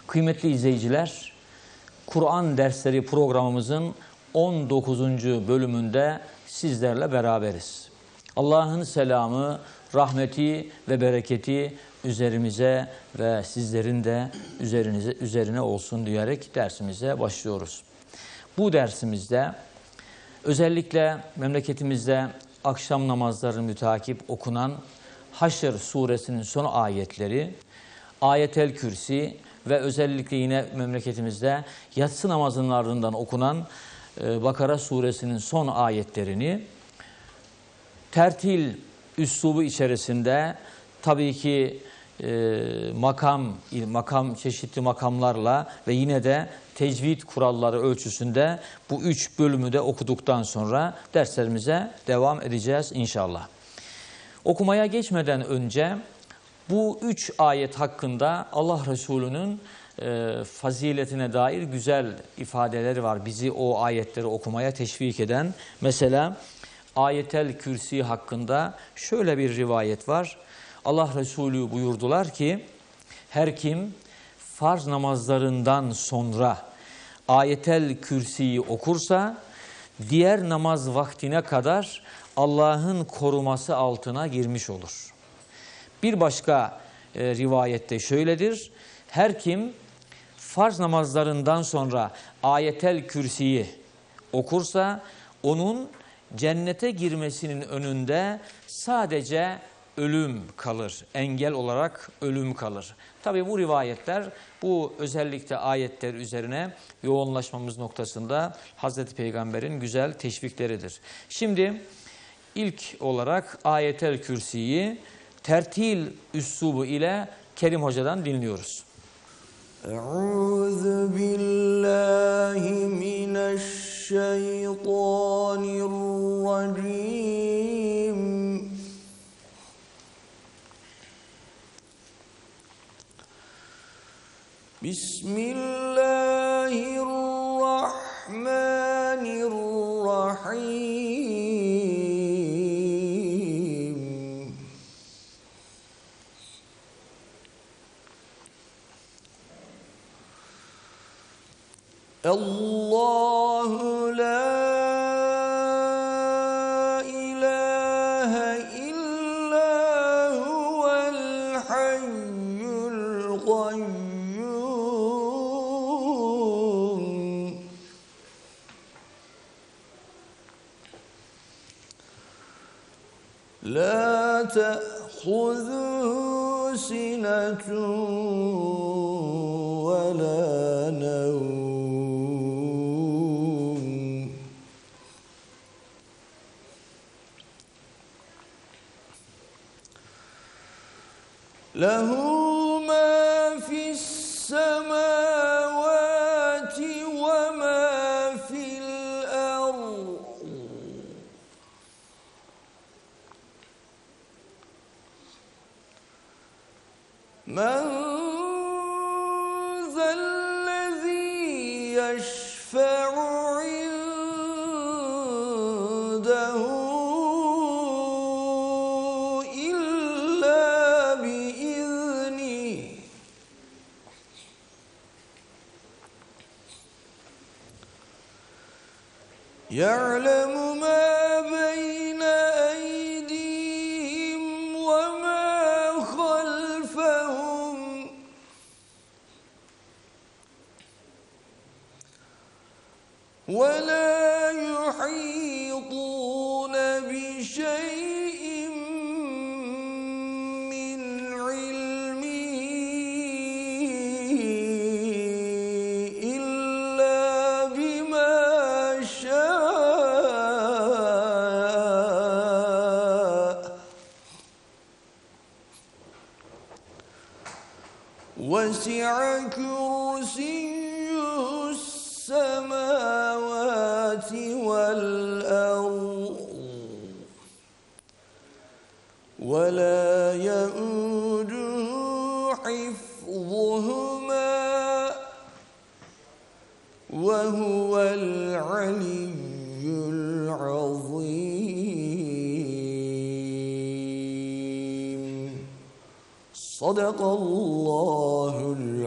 Kıymetli izleyiciler, Kur'an dersleri programımızın 19. bölümünde sizlerle beraberiz. Allah'ın selamı, rahmeti ve bereketi üzerimize ve sizlerin de üzerine olsun diyerek dersimize başlıyoruz. Bu dersimizde özellikle memleketimizde akşam namazları mütakip okunan Haşr suresinin son ayetleri, Ayetel Kürsi ve özellikle yine memleketimizde yatsı namazının ardından okunan Bakara suresinin son ayetlerini tertil üslubu içerisinde tabii ki makam çeşitli makamlarla ve yine de tecvid kuralları ölçüsünde bu 3 bölümü de okuduktan sonra derslerimize devam edeceğiz inşallah. Okumaya geçmeden önce bu 3 ayet hakkında Allah Resulü'nün faziletine dair güzel ifadeleri var. Bizi o ayetleri okumaya teşvik eden. Mesela Ayetel Kürsi hakkında şöyle bir rivayet var. Allah Resulü buyurdular ki, her kim farz namazlarından sonra Ayetel Kürsi'yi okursa, diğer namaz vaktine kadar Allah'ın koruması altına girmiş olur. Bir başka rivayette şöyledir. Her kim farz namazlarından sonra Ayetel Kürsi'yi okursa, onun cennete girmesinin önünde sadece ölüm kalır. Engel olarak ölüm kalır. Tabii bu rivayetler, bu özellikle ayetler üzerine yoğunlaşmamız noktasında Hazreti Peygamber'in güzel teşvikleridir. Şimdi ilk olarak Ayetel Kürsi'yi tertil üslubu ile Kerim Hoca'dan dinliyoruz. Euzu billahi mineşşeytanirracim. Bismillahirrahmanirrahim. Allahu la ilahe illa huvel hayyul kayyum. La ta'khuzuhu sinetun ve la nevm. لَهُ مَا فِي السَّمَاوَاتِ وَمَا فِي الْأَرْضِ. مَنْ ذَا الَّذِي يَشْفَعُ عِنْدَهُ يَعْلَمُ مَا بَيْنَ أَيْدِيهِمْ وَمَا خَلْفَهُمْ وَلَا يُحِيطُونَ بِشَيْءٍ مِّنْ عِلْمِهِ إِلَّا بِمَا شَاءَ. وَسِعَ كُرْسِيُّهُ السَّمَاوَاتِ وَالْأَرْضَ وَلَا يَئُودُهُ حِفْظُهُمَا وَهُوَ الْعَلِيُّ الْعَظِيمُ. Sadakallahul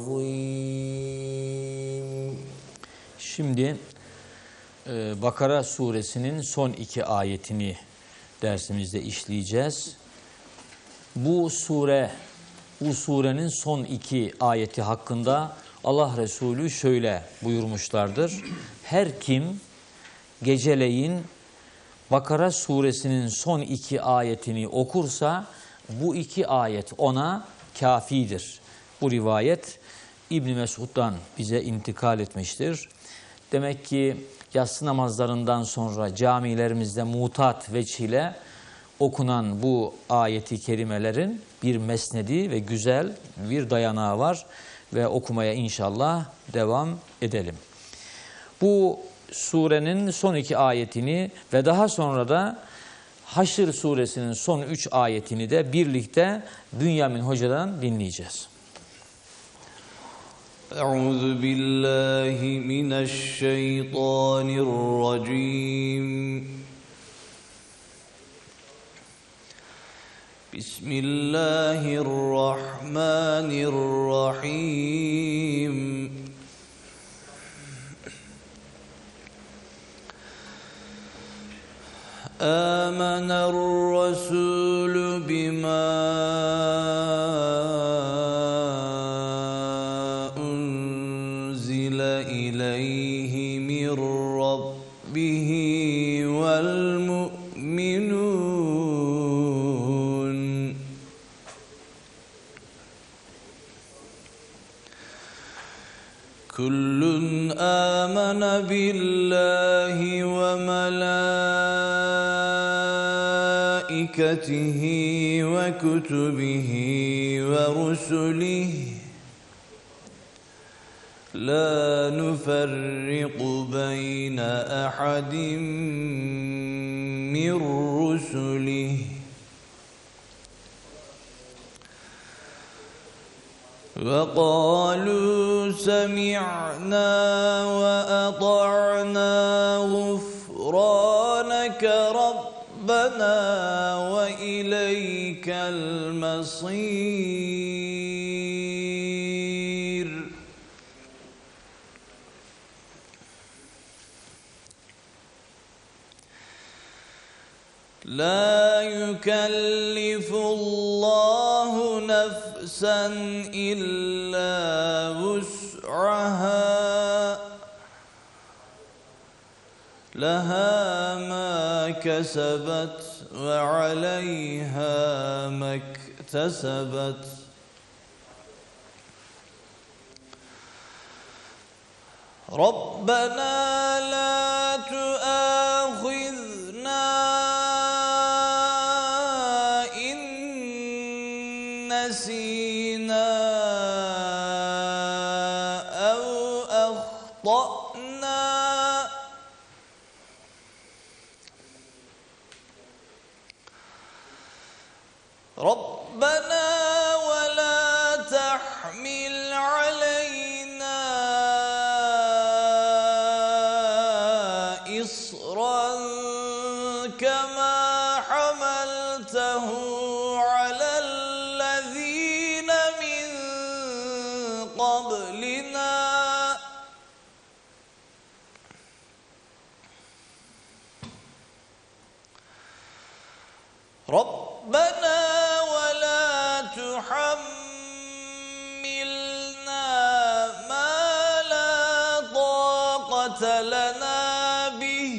azim. Şimdi Bakara suresinin son 2 ayetini dersimizde işleyeceğiz. Bu surenin son 2 ayeti hakkında Allah Resulü şöyle buyurmuşlardır. Her kim geceleyin Bakara suresinin son 2 ayetini okursa bu 2 ayet ona kafidir. Bu rivayet İbn Mesud'dan bize intikal etmiştir. Demek ki yatsı namazlarından sonra camilerimizde mutat veçile okunan bu ayeti kerimelerin bir mesnedi ve güzel bir dayanağı var ve okumaya inşallah devam edelim. Bu surenin son 2 ayetini ve daha sonra da Haşr suresinin son 3 ayetini de birlikte Bünyamin Hoca'dan dinleyeceğiz. Euzu billahi mineşşeytanirracim. Bismillahirrahmanirrahim. Âmener rasûlü bimâ unzile ileyhi min rabbihi vel mu'minûn. Kullun âmene billahi ve melaikatihi ve kutubihi ve rusulihi la nuferriqu beyne ahadin min rusulihi وَقَالُوا سَمِعْنَا وَأَطَعْنَا غُفْرَانَكَ رَبَّنَا وَإِلَيْكَ الْمَصِيرُ. لَا يُكَلِّفُ اللَّهُ نَفْسًا إِلَّا وُسْعَهَا لَهَا مَا كَسَبَتْ وَعَلَيْهَا مَا اكْتَسَبَتْ. رَبَّنَا لَا تُؤَاخِذْنَا نسينا أو أخطأنا ربنا ولا تحمل علينا إصرا كما حملته على الذين من قبلنا ربنا ولا تحملنا ما لا طاقة لنا به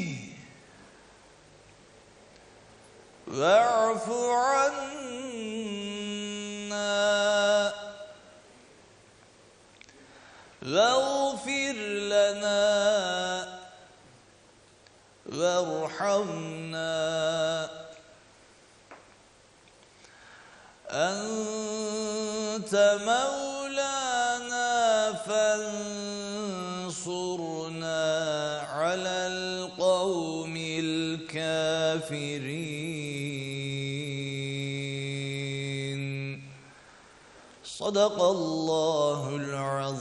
واعف عنا واغفر لنا وارحمنا أنت مولانا فانصرنا على القوم الكافرين. Sadakallahul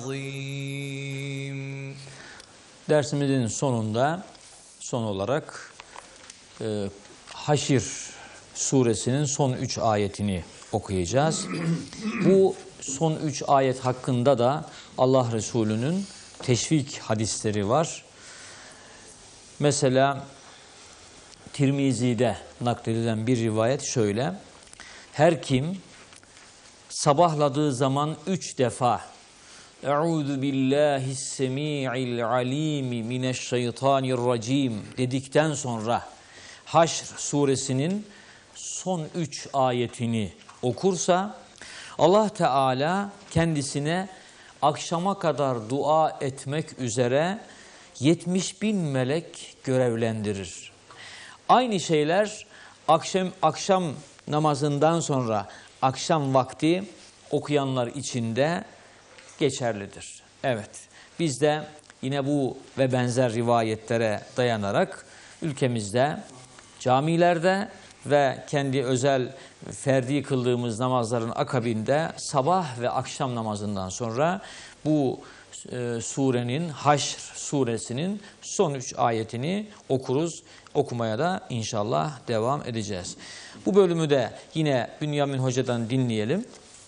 azim. Dersimizin sonunda son olarak Haşr suresinin son 3 ayetini okuyacağız. Bu son 3 ayet hakkında da Allah Resulü'nün teşvik hadisleri var. Mesela Tirmizi'de nakledilen bir rivayet şöyle: her kim sabahladığı zaman 3 defa "Euzu billahi's-semi'il alimi mineşşeytanirracim" dedikten sonra Haşr suresinin son 3 ayetini okursa Allah Teala kendisine akşama kadar dua etmek üzere 70.000 melek görevlendirir. Aynı şeyler akşam namazından sonra akşam vakti okuyanlar için de geçerlidir. Evet, biz de yine bu ve benzer rivayetlere dayanarak ülkemizde camilerde ve kendi özel ferdi kıldığımız namazların akabinde sabah ve akşam namazından sonra bu surenin, Haşr suresinin son 3 ayetini okuruz. Okumaya da inşallah devam edeceğiz. Bu bölümü de yine Bünyamin Hoca'dan dinleyelim.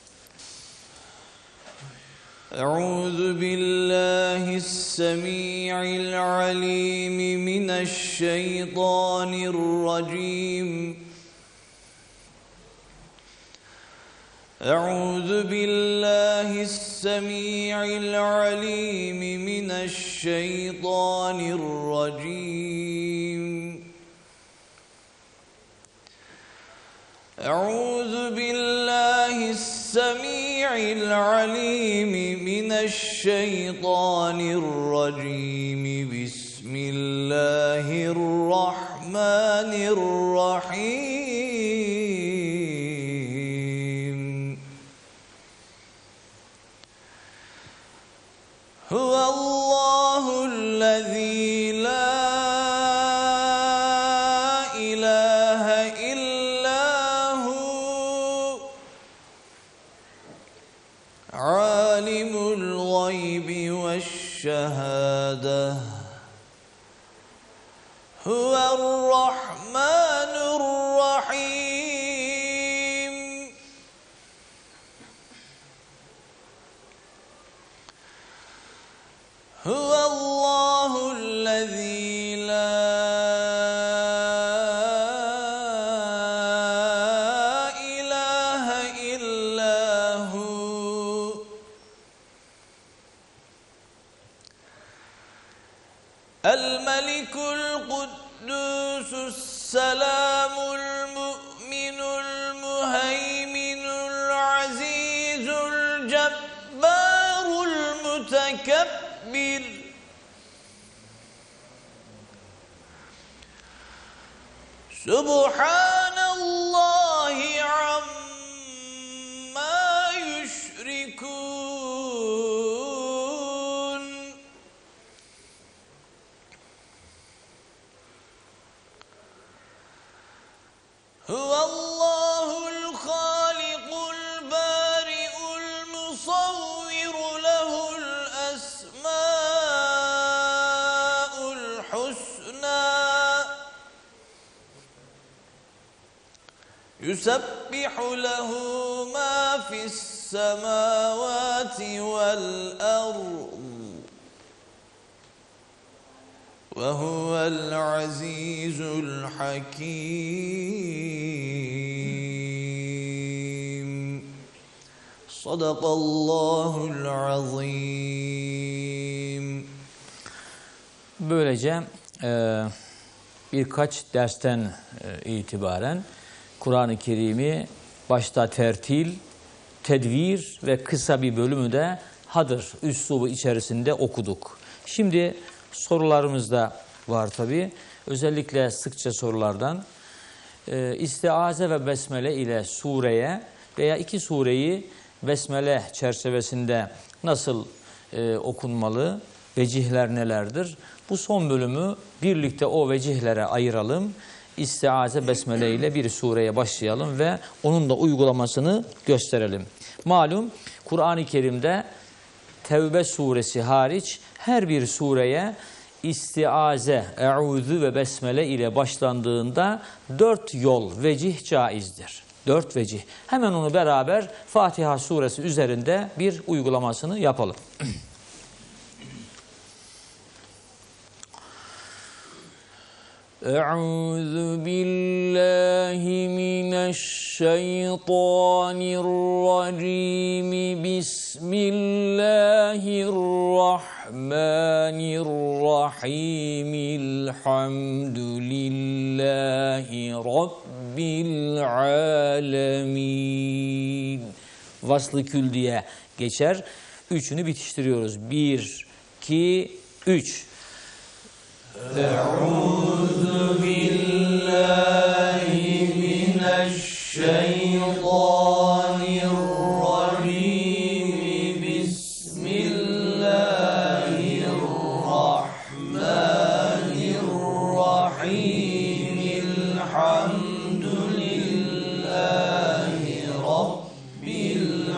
Euzu billahi's-semi'il alimi mineşşeytanirracim. Euzu billahi's-semi'il alimi mineşşeytanirracim. Euzu billahi's-semi'il alimi mineşşeytanirracim. Bismillahirrahmanirrahim. Huvallahu'llezî la ilahe illa hu alimul gaybi veşşehâdeh. Huverrahmanurrahim. Huvallahu'llezî la ilahe illa hu el-melikul kuddusus selamul mu'minul muheyminul azizul cebbarul mutekebbir. Subhanallahi amma yüşrikûn. Huvallahul khâlikul bâri'ul musavviru lehul esmâ'ul husnâ. Yusebbihu lehu mâ fissemâvâti vel ard. Ve huvel azîzul hakîm. Sadakallahul azîm. Böylece birkaç dersten itibaren Kur'an-ı Kerim'i başta tertil, tedvir ve kısa bir bölümü de hadır üslubu içerisinde okuduk. Şimdi sorularımız da var tabii. Özellikle sıkça sorulardan İstiaze ve Besmele ile sureye veya iki sureyi Besmele çerçevesinde nasıl okunmalı, vecihler nelerdir? Bu son bölümü birlikte o vecihlere ayıralım. İstiaze Besmele ile bir sureye başlayalım ve onun da uygulamasını gösterelim. Malum Kur'an-ı Kerim'de Tevbe suresi hariç her bir sureye İstiaze, Eûzü ve Besmele ile başlandığında 4 yol, vecih caizdir. 4 vecih. Hemen onu beraber Fatiha suresi üzerinde bir uygulamasını yapalım. Euzu billahi mineşşeytanirracim. Bismillahirrahmanirrahim. Elhamdülillahi Rabbil alemin. Vaslı kül diye geçer. Üçünü bitiştiriyoruz. 1, 2, 3. Euzu billahi mineşşeytanirracim. Bismillahirrahmanirrahim. Elhamdülillahi Rabbil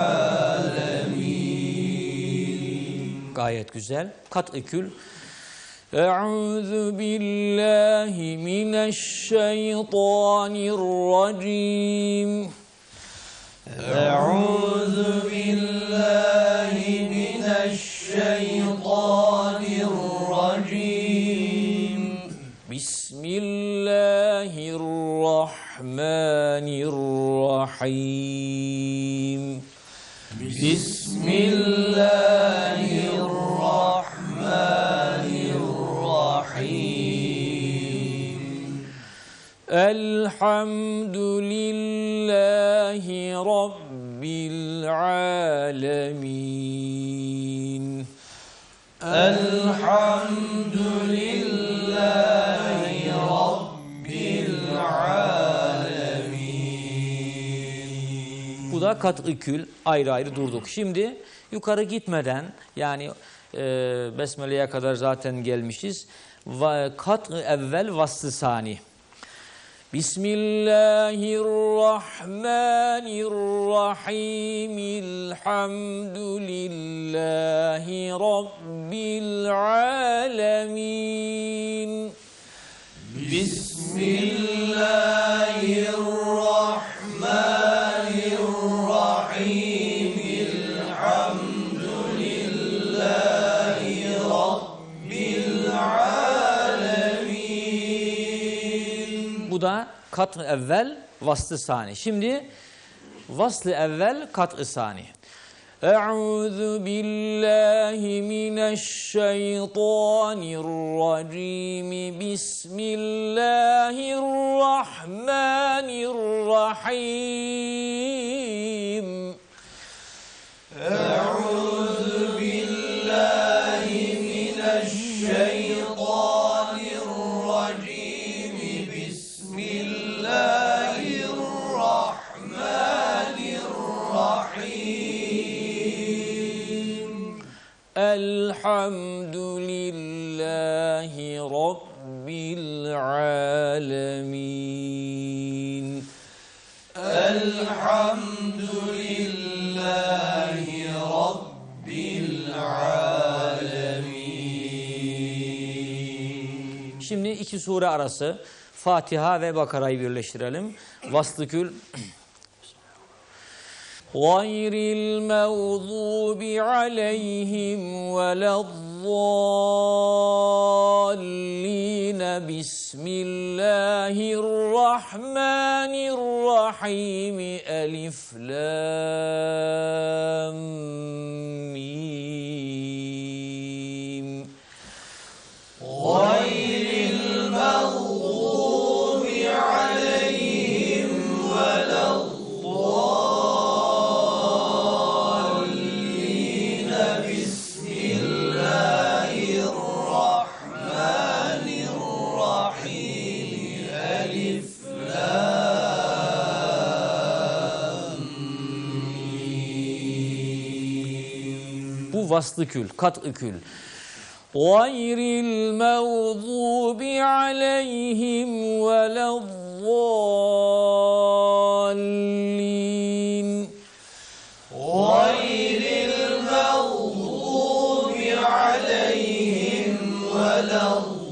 alemin. Gayet güzel. Kat-ı kül. Euzu billahi mineşşeytanirracim. Euzu billahi mineşşeytanirracim. Bismillahirrahmanirrahim. Bismillahirrahmanirrahim. Elhamdülillahi Rabbil alemin. Elhamdülillahi Rabbil alemin. Bu da kat-ı kül, ayrı ayrı durduk. Şimdi yukarı gitmeden, yani Besmele'ye kadar zaten gelmişiz. Kat-ı evvel vaslı sani. Bismillahirrahmanirrahim. Elhamdülillahi Rabbil alemin. Bismillahirrahmanirrahim. Elhamdülillahi Rabbil alemin. Bu da kat-ı evvel vaslı sani. Şimdi vaslı evvel kat-ı sani. Euzu billahi mineşşeytanirracim. Bismillahirrahmanirrahim. Euzu billahi mineşşeytanirracim. Bismillahirrahmanirrahim. Elhamdülillahi Rabbil alemin. Elhamdülillahi Rabbil alemin. Şimdi iki sure arası Fatiha ve Bakara'yı birleştirelim. Vaslıkül. Gayril mağdubi aleyhim velezzallin. Bismillahirrahmanirrahim. Elif lam mim. Gayril mağdubi aleyhim velezzallin. Bu vaslı kül, kat-ı kül. Gayril mağdubi aleyhim velezzallin. Gayril mağdubi aleyhim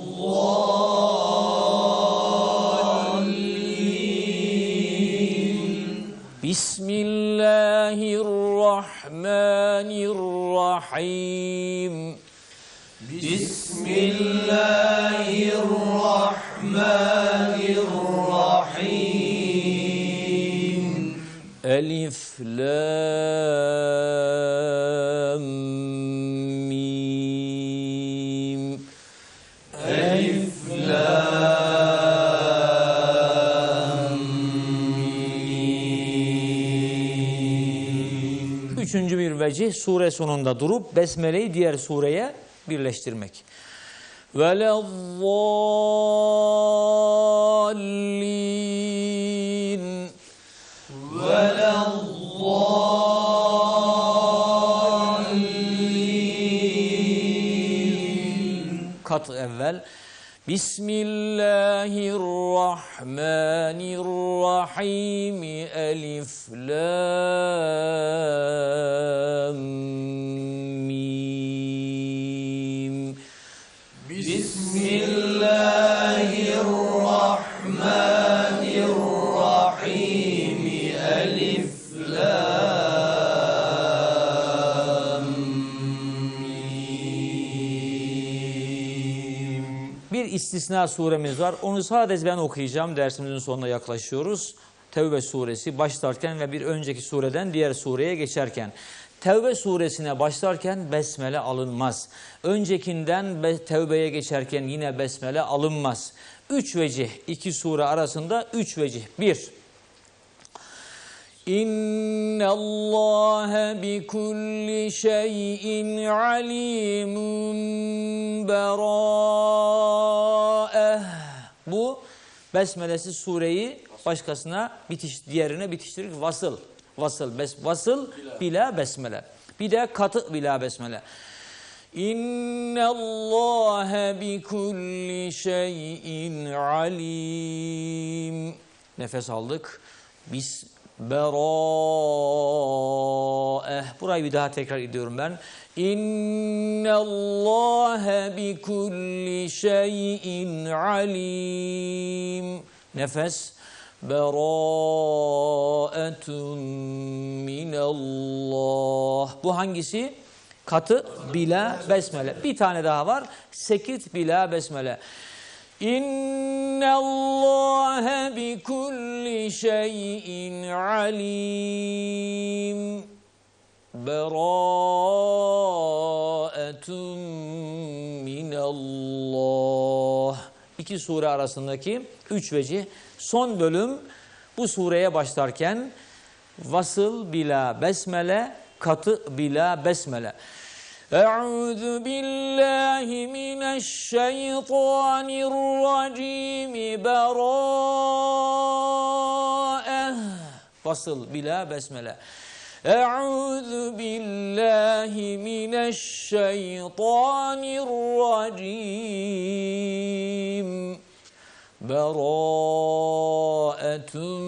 velezzallin. Bismillahirrahmanirrahim. Bismillahirrahmanirrahim. Elif, lam, mim. Elif, lam, mim. Üçüncü bir vecih sure sonunda durup besmeleyi diğer sureye birleştirmek. Velezzallin. Velezzallin. Kat evvel. Bismillahirrahmanirrahim. Elif, lam, mim. Bismillahirrahmanirrahim. Elif, lam, mim. Bir istisna suremiz var. Onu sadece ben okuyacağım. Dersimizin sonuna yaklaşıyoruz. Tevbe suresi başlarken ve bir önceki sureden diğer sureye geçerken. Tevbe suresine başlarken besmele alınmaz. Öncekinden tevbeye geçerken yine besmele alınmaz. 3 vecih, 2 sure arasında 3 vecih. 1. İnnallâhe bi kulli şeyin alimun berâeh. Bu besmelesiz sureyi başkasına diğerine bitiştirir. Vasıl. Vasıl bila besmele. Bir de katı bila besmele. İnnallâhe bi kulli şeyin alim. Nefes aldık. Berâeh. Burayı bir daha tekrar ediyorum ben. İnnallâhe bi kulli şeyin alim. Nefes. Berâetun minallah. Bu hangisi? Katı bila besmele. Bir tane daha var. Sekit bila besmele. İnnallâhe bi kulli şeyin alim. Berâetun minallah. 2 sure arasındaki 3 vecih. Son bölüm bu sureye başlarken vasıl bila besmele, katı bila besmele. Eûzü billahi mineşşeytanirracim. Berâeh. Vasıl bila besmele. Eûzü billahi mineşşeytanirracim. Berâetun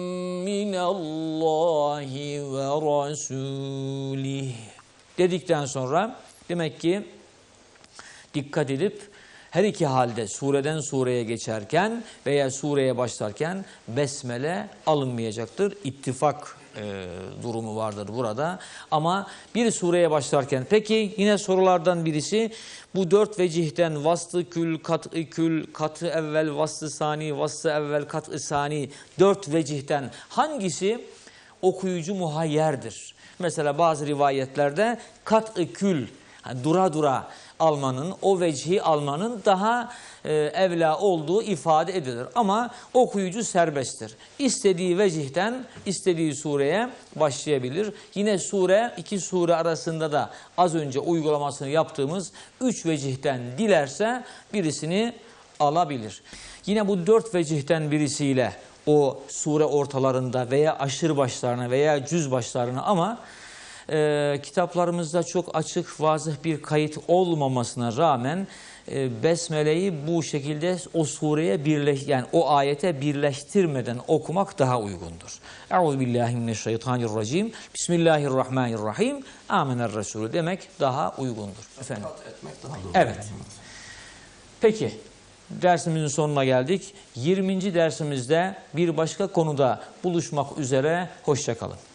minallahi ve rasûlih. Dedikten sonra demek ki dikkat edip her iki halde sureden sureye geçerken veya sureye başlarken besmele alınmayacaktır. İttifak durumu vardır burada. Ama bir sureye başlarken, peki yine sorulardan birisi bu 4 vecihten vaslı kül, katı evvel, vaslı sani, vaslı evvel, katı sani 4 vecihten hangisi okuyucu muhayyerdir? Mesela bazı rivayetlerde katı kül, yani dura dura almanın, o vecihi almanın daha evla olduğu ifade edilir. Ama okuyucu serbesttir. İstediği vecihten istediği sureye başlayabilir. Yine sure, 2 sure arasında da az önce uygulamasını yaptığımız 3 vecihten dilerse birisini alabilir. Yine bu 4 vecihten birisiyle o sure ortalarında veya aşırı başlarına veya cüz başlarına ama kitaplarımızda çok açık, vazih bir kayıt olmamasına rağmen besmeleyi bu şekilde o sureye yani o ayete birleştirmeden okumak daha uygundur. Euzubillahimineşşeytanirracim. Bismillahirrahmanirrahim. Amener Resulü demek daha uygundur. Efendim. Etmek daha doğru. Evet. Peki. dersimizin sonuna geldik. 20. dersimizde bir başka konuda buluşmak üzere. Hoşça kalın.